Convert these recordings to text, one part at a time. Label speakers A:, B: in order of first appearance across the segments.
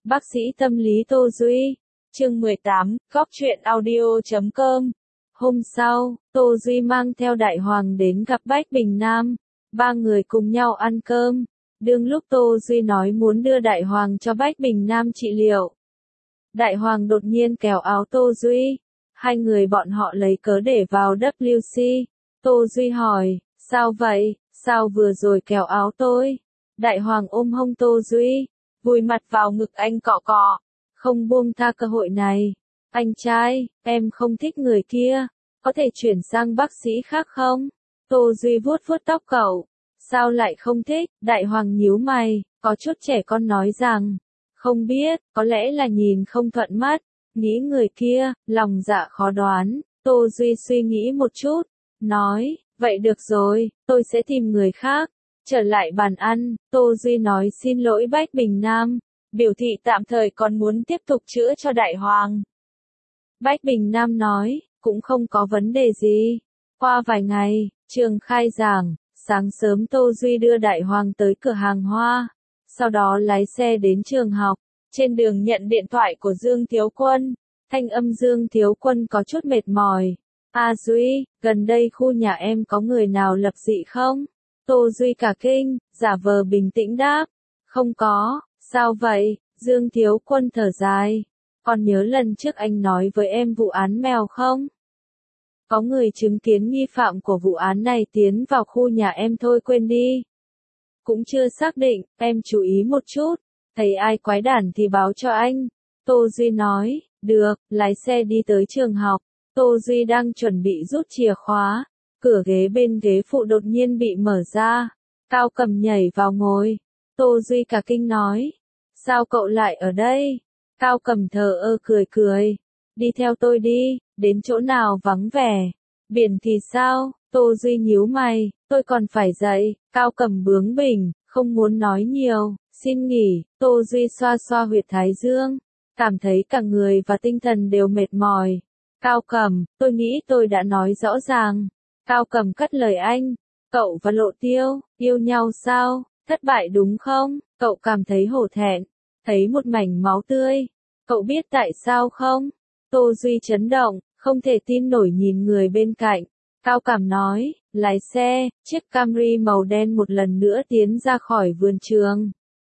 A: Bác sĩ tâm lý Tô Duy. Chương 18, Góc truyện audio.com. Hôm sau, Tô Duy mang theo Đại Hoàng đến gặp Bách Bình Nam. Ba người cùng nhau ăn cơm. Đương lúc Tô Duy nói muốn đưa Đại Hoàng cho Bách Bình Nam trị liệu, Đại Hoàng đột nhiên kéo áo Tô Duy. Hai người bọn họ lấy cớ để vào WC. Tô Duy hỏi, sao vậy, sao vừa rồi kéo áo tôi? Đại Hoàng ôm hông Tô Duy, vùi mặt vào ngực anh cọ cọ, không buông tha cơ hội này. Anh trai, em không thích người kia, có thể chuyển sang bác sĩ khác không? Tô Duy vuốt vuốt tóc cậu. Sao lại không thích? Đại Hoàng nhíu mày, có chút trẻ con nói rằng, không biết, có lẽ là nhìn không thuận mắt, nghĩ người kia, lòng dạ khó đoán. Tô Duy suy nghĩ một chút, nói, vậy được rồi, tôi sẽ tìm người khác. Trở lại bàn ăn, Tô Duy nói xin lỗi Bách Bình Nam, biểu thị tạm thời còn muốn tiếp tục chữa cho Đại Hoàng. Bách Bình Nam nói, cũng không có vấn đề gì. Qua vài ngày, trường khai giảng, sáng sớm Tô Duy đưa Đại Hoàng tới cửa hàng hoa, sau đó lái xe đến trường học. Trên đường nhận điện thoại của Dương Thiếu Quân, thanh âm Dương Thiếu Quân có chút mệt mỏi. Duy, gần đây khu nhà em có người nào lập dị không? Tô Duy cả kinh, giả vờ bình tĩnh đáp. Không có, sao vậy? Dương Thiếu Quân thở dài. Còn nhớ lần trước anh nói với em vụ án mèo không? Có người chứng kiến nghi phạm của vụ án này tiến vào khu nhà em thôi quên đi. Cũng chưa xác định, em chú ý một chút. Thấy ai quái đản thì báo cho anh. Tô Duy nói, được, lái xe đi tới trường học. Tô Duy đang chuẩn bị rút chìa khóa. Cửa ghế bên ghế phụ đột nhiên bị mở ra. Cao Cầm nhảy vào ngồi. Tô Duy cả kinh nói, sao cậu lại ở đây? Cao Cầm thờ ơ cười cười. Đi theo tôi đi, đến chỗ nào vắng vẻ. Biển thì sao? Tô Duy nhíu mày, tôi còn phải dậy. Cao Cầm bướng bỉnh, không muốn nói nhiều, xin nghỉ. Tô Duy xoa xoa huyệt thái dương, cảm thấy cả người và tinh thần đều mệt mỏi. Cao Cầm, tôi nghĩ tôi đã nói rõ ràng. Cao Cầm cắt lời anh, cậu và Lộ Tiêu, yêu nhau sao? Thất bại đúng không? Cậu cảm thấy hổ thẹn, thấy một mảnh máu tươi. Cậu biết tại sao không? Tô Duy chấn động, không thể tin nổi nhìn người bên cạnh. Cao Cảm nói, lái xe, chiếc Camry màu đen một lần nữa tiến ra khỏi vườn trường,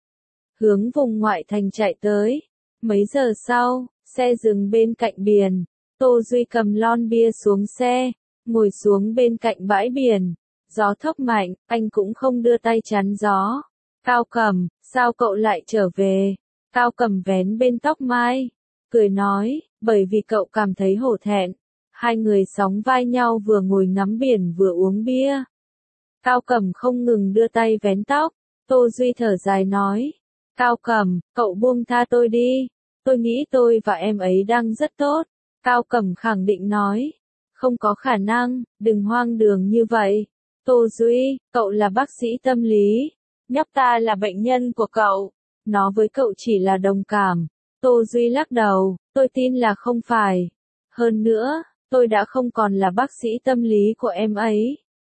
A: hướng vùng ngoại thành chạy tới. Mấy giờ sau, xe dừng bên cạnh biển. Tô Duy cầm lon bia xuống xe, ngồi xuống bên cạnh bãi biển. Gió thốc mạnh, anh cũng không đưa tay chắn gió. Cao Cầm, sao cậu lại trở về? Cao Cầm vén bên tóc mai, cười nói, bởi vì cậu cảm thấy hổ thẹn. Hai người sóng vai nhau vừa ngồi ngắm biển vừa uống bia. Cao Cầm không ngừng đưa tay vén tóc. Tô Duy thở dài nói, Cao Cầm, cậu buông tha tôi đi. Tôi nghĩ tôi và em ấy đang rất tốt. Cao Cầm khẳng định nói, không có khả năng, đừng hoang đường như vậy. Tô Duy, cậu là bác sĩ tâm lý, nhóc ta là bệnh nhân của cậu, nó với cậu chỉ là đồng cảm. Tô Duy lắc đầu, tôi tin là không phải. Hơn nữa, tôi đã không còn là bác sĩ tâm lý của em ấy.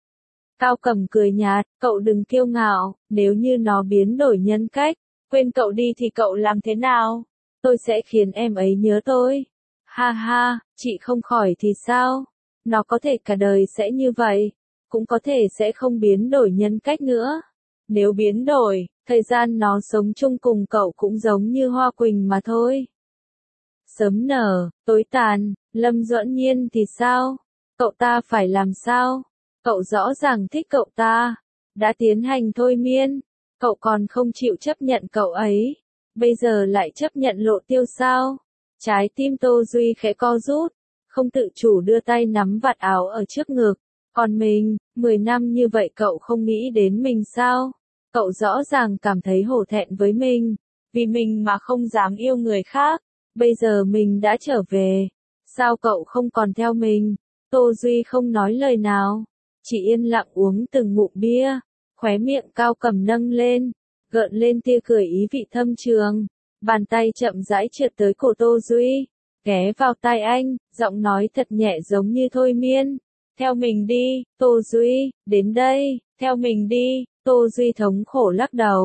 A: Cao Cầm cười nhạt, cậu đừng kiêu ngạo, nếu như nó biến đổi nhân cách, quên cậu đi thì cậu làm thế nào? Tôi sẽ khiến em ấy nhớ tôi. Ha ha, chị không khỏi thì sao? Nó có thể cả đời sẽ như vậy, cũng có thể sẽ không biến đổi nhân cách nữa. Nếu biến đổi, thời gian nó sống chung cùng cậu cũng giống như Hoa Quỳnh mà thôi. Sớm nở, tối tàn, Lâm Duẫn Nhiên thì sao? Cậu ta phải làm sao? Cậu rõ ràng thích cậu ta, đã tiến hành thôi miên, cậu còn không chịu chấp nhận cậu ấy, bây giờ lại chấp nhận Lộ Tiêu sao? Trái tim Tô Duy khẽ co rút, không tự chủ đưa tay nắm vạt áo ở trước ngực. Còn mình, 10 năm như vậy cậu không nghĩ đến mình sao? Cậu rõ ràng cảm thấy hổ thẹn với mình, vì mình mà không dám yêu người khác. Bây giờ mình đã trở về, sao cậu không còn theo mình? Tô Duy không nói lời nào, chỉ yên lặng uống từng ngụm bia, khóe miệng Cao Cầm nâng lên, gợn lên tia cười ý vị thâm trường. Bàn tay chậm rãi trượt tới cổ Tô Duy, ghé vào tai anh, giọng nói thật nhẹ giống như thôi miên. Theo mình đi, Tô Duy, đến đây, theo mình đi. Tô Duy thống khổ lắc đầu,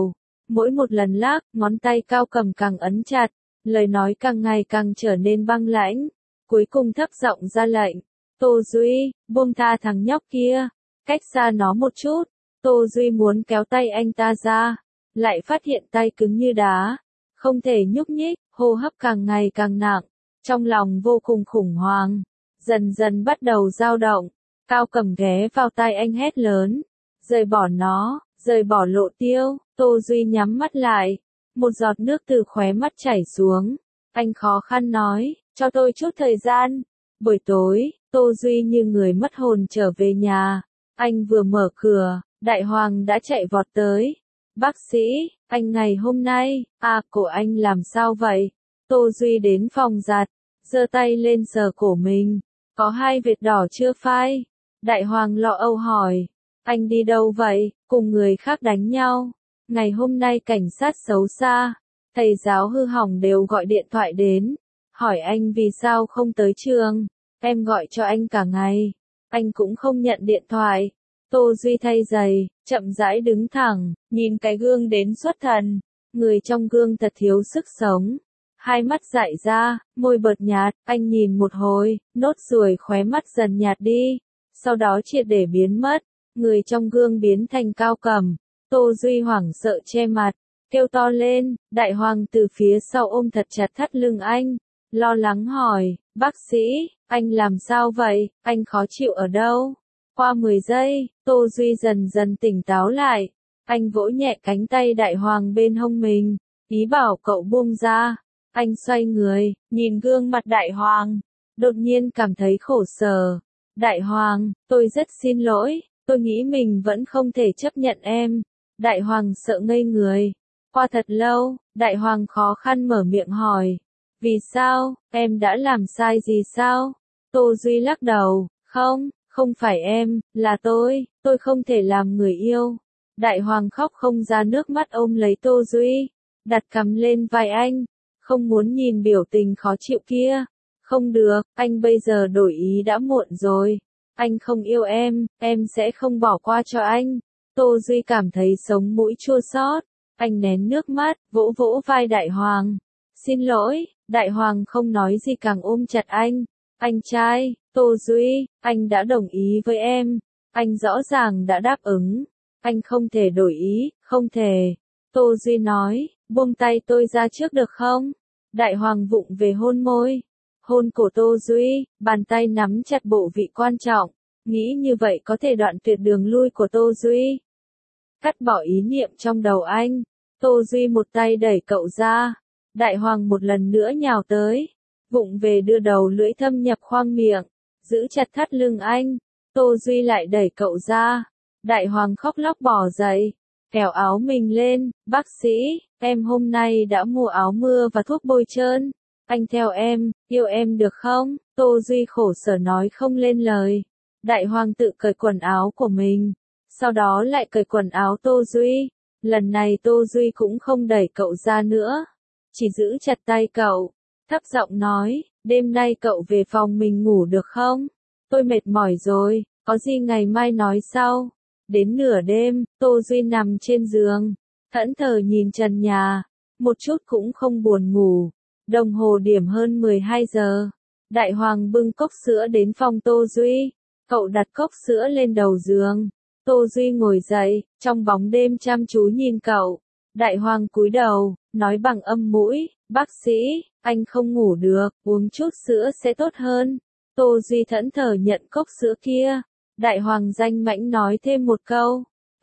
A: Mỗi một lần lắc, ngón tay Cao Cầm càng ấn chặt, lời nói càng ngày càng trở nên băng lãnh. Cuối cùng thấp giọng ra lệnh, Tô Duy, buông tha thằng nhóc kia, cách xa nó một chút. Tô Duy muốn kéo tay anh ta ra, lại phát hiện tay cứng như đá, không thể nhúc nhích, hô hấp càng ngày càng nặng, trong lòng vô cùng khủng hoảng, dần dần bắt đầu dao động. Cao Cầm ghé vào tai anh hét lớn, rời bỏ nó, rời bỏ Lộ Tiêu. Tô Duy nhắm mắt lại, một giọt nước từ khóe mắt chảy xuống, anh khó khăn nói, cho tôi chút thời gian. Buổi tối, Tô Duy như người mất hồn trở về nhà, anh vừa mở cửa, Đại Hoàng đã chạy vọt tới. Bác sĩ, anh ngày hôm nay, cổ anh làm sao vậy? Tô Duy đến phòng giặt, giơ tay lên sờ cổ mình, có 2 vệt đỏ chưa phai. Đại Hoàng lo âu hỏi, anh đi đâu vậy, cùng người khác đánh nhau? Ngày hôm nay cảnh sát xấu xa, thầy giáo hư hỏng đều gọi điện thoại đến, hỏi anh vì sao không tới trường, em gọi cho anh cả ngày, anh cũng không nhận điện thoại. Tô Duy thay giày, chậm rãi đứng thẳng, nhìn cái gương đến xuất thần, người trong gương thật thiếu sức sống. Hai mắt dại ra, môi bợt nhạt, anh nhìn một hồi, nốt ruồi khóe mắt dần nhạt đi, sau đó triệt để biến mất, người trong gương biến thành Cao Cầm. Tô Duy hoảng sợ che mặt, kêu to lên, Đại Hoàng từ phía sau ôm thật chặt thắt lưng anh, lo lắng hỏi, bác sĩ, anh làm sao vậy, anh khó chịu ở đâu? Qua 10 giây, Tô Duy dần dần tỉnh táo lại, anh vỗ nhẹ cánh tay Đại Hoàng bên hông mình, ý bảo cậu buông ra. Anh xoay người, nhìn gương mặt Đại Hoàng, đột nhiên cảm thấy khổ sở. Đại Hoàng, tôi rất xin lỗi, tôi nghĩ mình vẫn không thể chấp nhận em. Đại Hoàng sợ ngây người. Qua thật lâu, Đại Hoàng khó khăn mở miệng hỏi. Vì sao, em đã làm sai gì sao? Tô Duy lắc đầu, không phải em, là tôi không thể làm người yêu. Đại Hoàng khóc không ra nước mắt ôm lấy Tô Duy, đặt cằm lên vai anh, không muốn nhìn biểu tình khó chịu kia. Không được, anh bây giờ đổi ý đã muộn rồi. Anh không yêu em sẽ không bỏ qua cho anh. Tô Duy cảm thấy sống mũi chua xót, anh nén nước mắt, vỗ vỗ vai Đại Hoàng. Xin lỗi, Đại Hoàng không nói gì càng ôm chặt anh. Anh trai, Tô Duy, anh đã đồng ý với em. Anh rõ ràng đã đáp ứng. Anh không thể đổi ý, không thể. Tô Duy nói, buông tay tôi ra trước được không? Đại Hoàng vụng về hôn môi. Hôn cổ Tô Duy, bàn tay nắm chặt bộ vị quan trọng. Nghĩ như vậy có thể đoạn tuyệt đường lui của Tô Duy. Cắt bỏ ý niệm trong đầu anh. Tô Duy một tay đẩy cậu ra. Đại Hoàng một lần nữa nhào tới. Vụng về đưa đầu lưỡi thâm nhập khoang miệng. Giữ chặt thắt lưng anh. Tô Duy lại đẩy cậu ra. Đại Hoàng khóc lóc bò dậy. Kéo áo mình lên. Bác sĩ, em hôm nay đã mua áo mưa và thuốc bôi trơn. Anh theo em, yêu em được không? Tô Duy khổ sở nói không lên lời. Đại Hoàng tự cởi quần áo của mình. Sau đó lại cởi quần áo Tô Duy. Lần này Tô Duy cũng không đẩy cậu ra nữa. Chỉ giữ chặt tay cậu. Thấp giọng nói, đêm nay cậu về phòng mình ngủ được không? Tôi mệt mỏi rồi, có gì ngày mai nói sau. Đến nửa đêm, Tô Duy nằm trên giường, thẫn thờ nhìn trần nhà, một chút cũng không buồn ngủ. Đồng hồ điểm hơn 12 giờ. Đại Hoàng bưng cốc sữa đến phòng Tô Duy. Cậu đặt cốc sữa lên đầu giường. Tô Duy ngồi dậy, trong bóng đêm chăm chú nhìn cậu. Đại Hoàng cúi đầu, nói bằng âm mũi, bác sĩ, anh không ngủ được, uống chút sữa sẽ tốt hơn. Tô Duy thẫn thờ nhận cốc sữa kia. Đại Hoàng danh mãnh nói thêm một câu,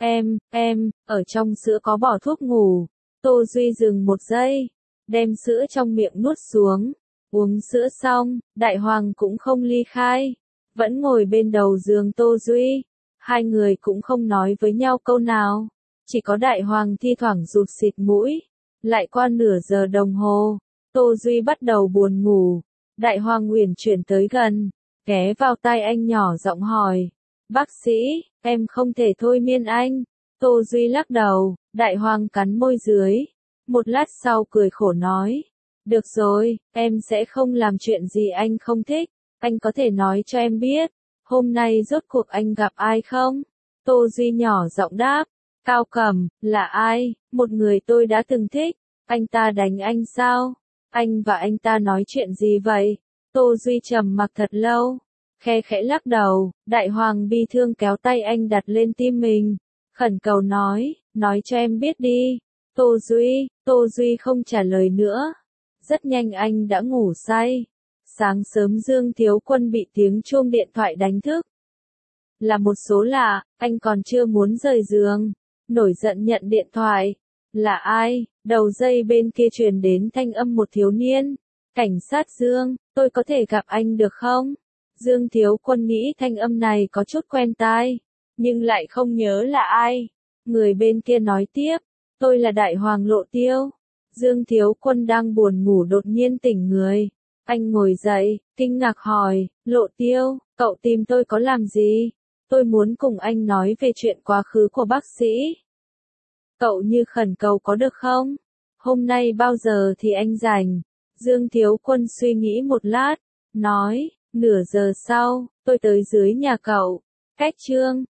A: ở trong sữa có bỏ thuốc ngủ. Tô Duy dừng một giây, đem sữa trong miệng nuốt xuống. Uống sữa xong, Đại Hoàng cũng không ly khai, vẫn ngồi bên đầu giường Tô Duy. Hai người cũng không nói với nhau câu nào, chỉ có Đại Hoàng thi thoảng rụt xịt mũi. Lại qua nửa giờ đồng hồ, Tô Duy bắt đầu buồn ngủ. Đại Hoàng uyển chuyển tới gần, ghé vào tai anh nhỏ giọng hỏi, bác sĩ, em không thể thôi miên anh. Tô Duy lắc đầu. Đại Hoàng cắn môi dưới. Một lát sau cười khổ nói, được rồi, em sẽ không làm chuyện gì anh không thích. Anh có thể nói cho em biết, hôm nay rốt cuộc anh gặp ai không? Tô Duy nhỏ giọng đáp, Cao Cẩm, là ai? Một người tôi đã từng thích. Anh ta đánh anh sao? Anh và anh ta nói chuyện gì vậy? Tô Duy trầm mặc thật lâu, khe khẽ lắc đầu, Đại Hoàng bi thương kéo tay anh đặt lên tim mình, khẩn cầu nói cho em biết đi. Tô Duy không trả lời nữa. Rất nhanh anh đã ngủ say. Sáng sớm Dương Thiếu Quân bị tiếng chuông điện thoại đánh thức. Là một số lạ, anh còn chưa muốn rời giường, nổi giận nhận điện thoại. Là ai? Đầu dây bên kia truyền đến thanh âm một thiếu niên. Cảnh sát Dương, tôi có thể gặp anh được không? Dương Thiếu Quân nghĩ thanh âm này có chút quen tai, nhưng lại không nhớ là ai. Người bên kia nói tiếp, tôi là Đại Hoàng Lộ Tiêu. Dương Thiếu Quân đang buồn ngủ đột nhiên tỉnh người. Anh ngồi dậy, kinh ngạc hỏi, Lộ Tiêu, cậu tìm tôi có làm gì? Tôi muốn cùng anh nói về chuyện quá khứ của bác sĩ. Cậu như khẩn cầu có được không? Hôm nay bao giờ thì anh rảnh? Dương Thiếu Quân suy nghĩ một lát, nói, nửa giờ sau, tôi tới dưới nhà cậu. Cách Trương